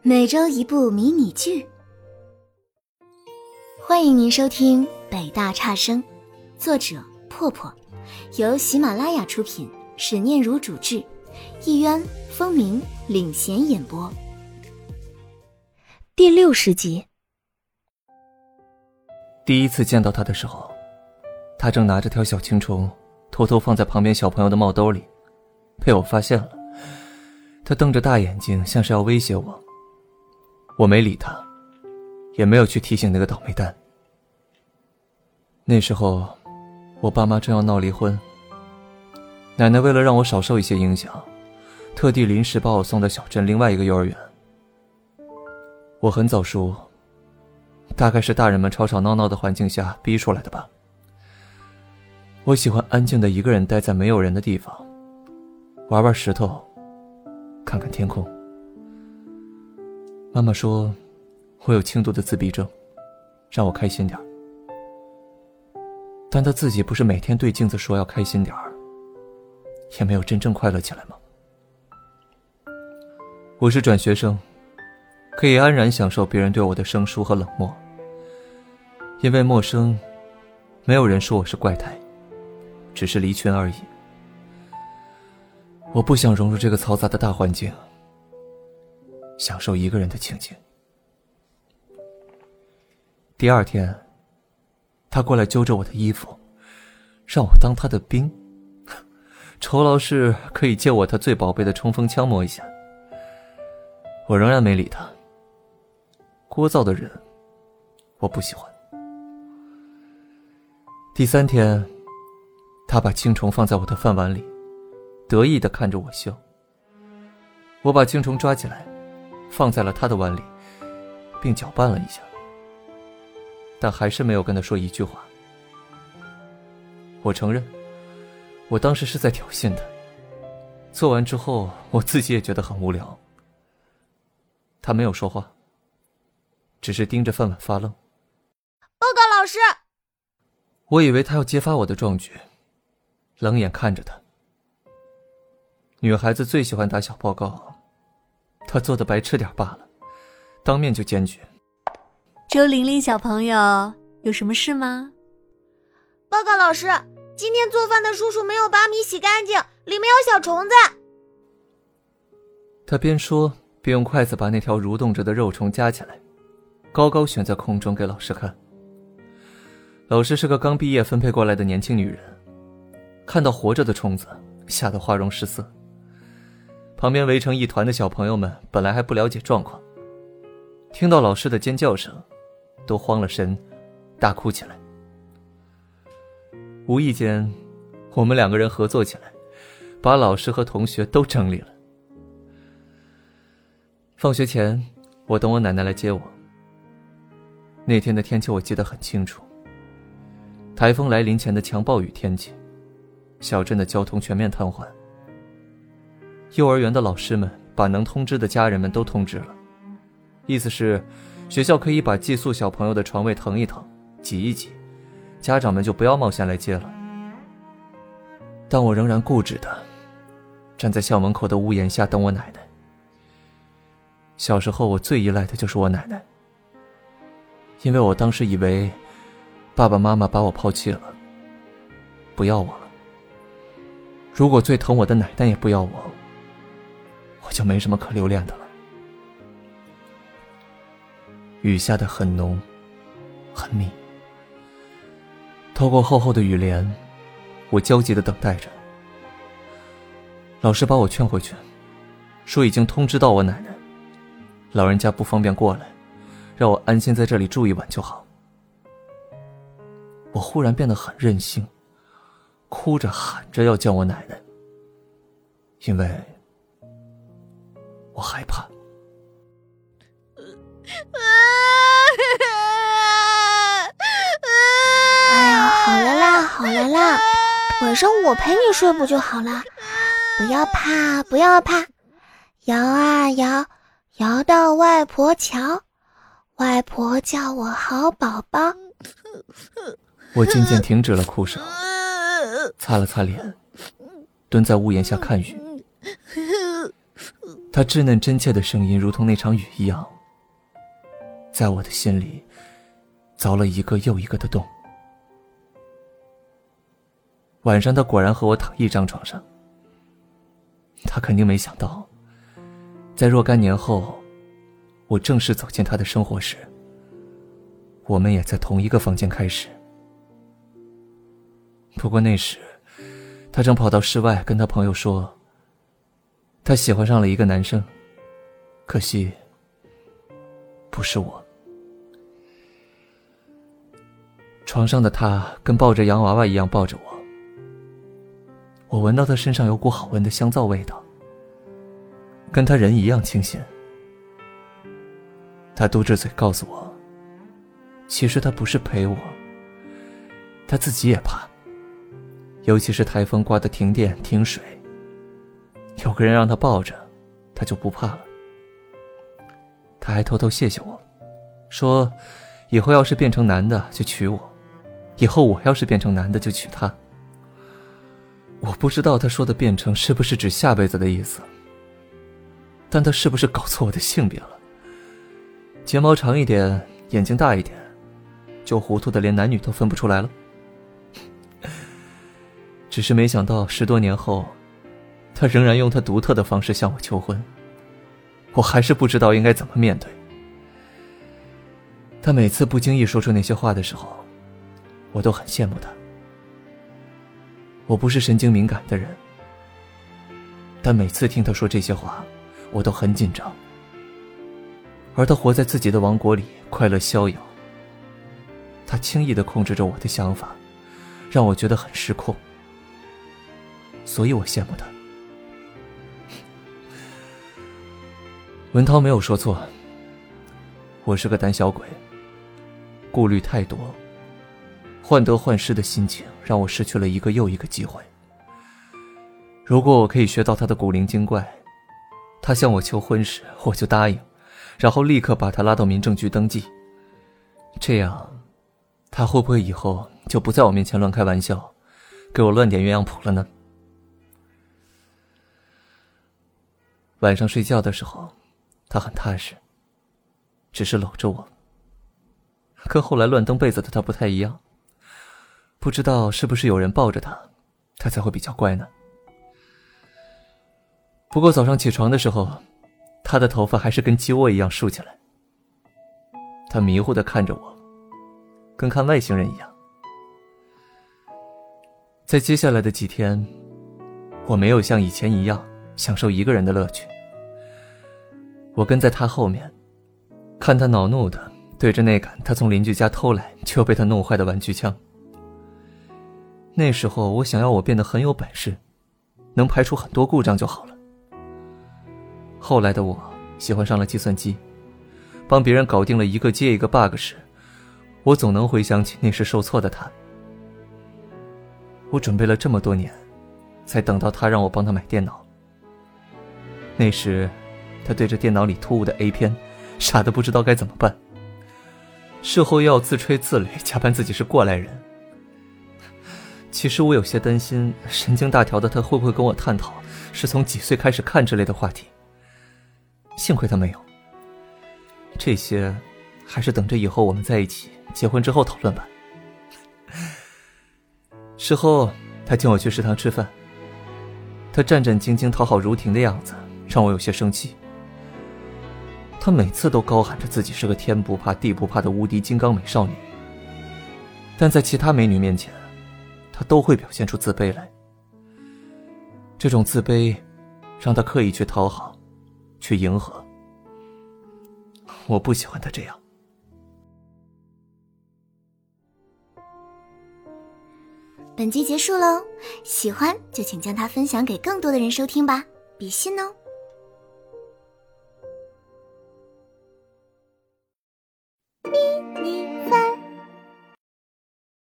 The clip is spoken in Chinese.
每周一部迷你剧，欢迎您收听北大差生，作者破破，由喜马拉雅出品，史念如主制，艺渊、风鸣领衔演播。第60集。 第一次见到他的时候，他正拿着条小青虫偷偷放在旁边小朋友的帽兜里，被我发现了。他瞪着大眼睛，像是要威胁我。我没理他，也没有去提醒那个倒霉蛋。那时候我爸妈正要闹离婚，奶奶为了让我少受一些影响，特地临时把我送到小镇另外一个幼儿园。我很早熟，大概是大人们吵吵闹闹的环境下逼出来的吧。我喜欢安静的一个人待在没有人的地方，玩玩石头，看看天空。妈妈说我有轻度的自闭症，让我开心点儿。但她自己不是每天对镜子说要开心点儿，也没有真正快乐起来吗？我是转学生，可以安然享受别人对我的生疏和冷漠。因为陌生，没有人说我是怪胎，只是离群而已。我不想融入这个嘈杂的大环境，享受一个人的清静。第二天，他过来揪着我的衣服，让我当他的兵。酬劳是可以借我他最宝贝的冲锋枪摸一下。我仍然没理他。聒噪的人，我不喜欢。第三天，他把青虫放在我的饭碗里，得意地看着我笑。我把青虫抓起来，放在了他的碗里，并搅拌了一下，但还是没有跟他说一句话。我承认，我当时是在挑衅他。做完之后，我自己也觉得很无聊。他没有说话，只是盯着饭碗发愣。 报告老师！ 我以为他要揭发我的壮举，冷眼看着他。女孩子最喜欢打小报告，他做的白痴点罢了，当面就检举。 周玲玲小朋友，有什么事吗？ 报告老师，今天做饭的叔叔没有把米洗干净，里面有小虫子。 他边说边用筷子把那条蠕动着的肉虫夹起来，高高悬在空中给老师看。老师是个刚毕业分配过来的年轻女人，看到活着的虫子，吓得花容失色。旁边围成一团的小朋友们本来还不了解状况，听到老师的尖叫声，都慌了神，大哭起来。无意间，我们两个人合作起来，把老师和同学都整理了。放学前，我等我奶奶来接我。那天的天气我记得很清楚，台风来临前的强暴雨天气，小镇的交通全面瘫痪。幼儿园的老师们把能通知的家人们都通知了，意思是学校可以把寄宿小朋友的床位腾一腾，挤一挤，家长们就不要冒险来接了。但我仍然固执地站在校门口的屋檐下等我奶奶。小时候我最依赖的就是我奶奶，因为我当时以为爸爸妈妈把我抛弃了，不要我了。如果最疼我的奶奶也不要我，我就没什么可留恋的了。雨下得很浓，很密。透过厚厚的雨帘，我焦急地等待着。老师把我劝回去，说已经通知到我奶奶，老人家不方便过来，让我安心在这里住一晚就好。我忽然变得很任性，哭着喊着要叫我奶奶，因为我害怕。 哎呀，好了啦，好了啦，晚上我陪你睡不就好了？不要怕，不要怕，摇啊摇，摇到外婆桥，外婆叫我好宝宝。 我渐渐停止了哭声，擦了擦脸，蹲在屋檐下看雨。 他稚嫩真切的声音如同那场雨一样，在我的心里凿了一个又一个的洞。晚上他果然和我躺一张床上，他肯定没想到，在若干年后，我正式走进他的生活时，我们也在同一个房间开始。不过那时他正跑到室外跟他朋友说，他喜欢上了一个男生，可惜不是我。床上的他跟抱着洋娃娃一样抱着我，我闻到他身上有股好闻的香皂味道，跟他人一样清新。他嘟着嘴告诉我，其实他不是陪我，他自己也怕，尤其是台风刮得停电停水，有个人让他抱着，他就不怕了。他还偷偷谢谢我，说以后要是变成男的就娶我，以后我要是变成男的就娶他。我不知道他说的变成是不是指下辈子的意思，但他是不是搞错我的性别了？睫毛长一点，眼睛大一点，就糊涂的连男女都分不出来了。只是没想到10多年后，他仍然用他独特的方式向我求婚，我还是不知道应该怎么面对。他每次不经意说出那些话的时候，我都很羡慕他。我不是神经敏感的人，但每次听他说这些话，我都很紧张。而他活在自己的王国里，快乐逍遥。他轻易地控制着我的想法，让我觉得很失控。所以我羡慕他。文涛没有说错，我是个胆小鬼，顾虑太多，患得患失的心情让我失去了一个又一个机会。如果我可以学到他的古灵精怪，他向我求婚时我就答应，然后立刻把他拉到民政局登记，这样他会不会以后就不在我面前乱开玩笑，给我乱点鸳鸯谱了呢？晚上睡觉的时候他很踏实，只是搂着我。跟后来乱蹬被子的他不太一样，不知道是不是有人抱着他，他才会比较乖呢。不过早上起床的时候，他的头发还是跟鸡窝一样竖起来。他迷糊地看着我，跟看外星人一样。在接下来的几天，我没有像以前一样享受一个人的乐趣。我跟在他后面，看他恼怒的对着那杆他从邻居家偷来却又被他弄坏的玩具枪。那时候我想要我变得很有本事，能排除很多故障就好了。后来的我喜欢上了计算机，帮别人搞定了一个接一个 bug 时，我总能回想起那时受挫的他。我准备了这么多年，才等到他让我帮他买电脑。那时他对着电脑里突兀的 A 片傻得不知道该怎么办，事后又要自吹自擂，假扮自己是过来人。其实我有些担心神经大条的他会不会跟我探讨是从几岁开始看之类的话题，幸亏他没有。这些还是等着以后我们在一起结婚之后讨论吧。事后他请我去食堂吃饭，他战战兢兢讨好如婷的样子让我有些生气。他每次都高喊着自己是个天不怕地不怕的无敌金刚美少女，但在其他美女面前他都会表现出自卑来。这种自卑让他刻意去讨好，去迎合。我不喜欢他这样。 本集结束喽，喜欢就请将它分享给更多的人收听吧，比心哦。迷你番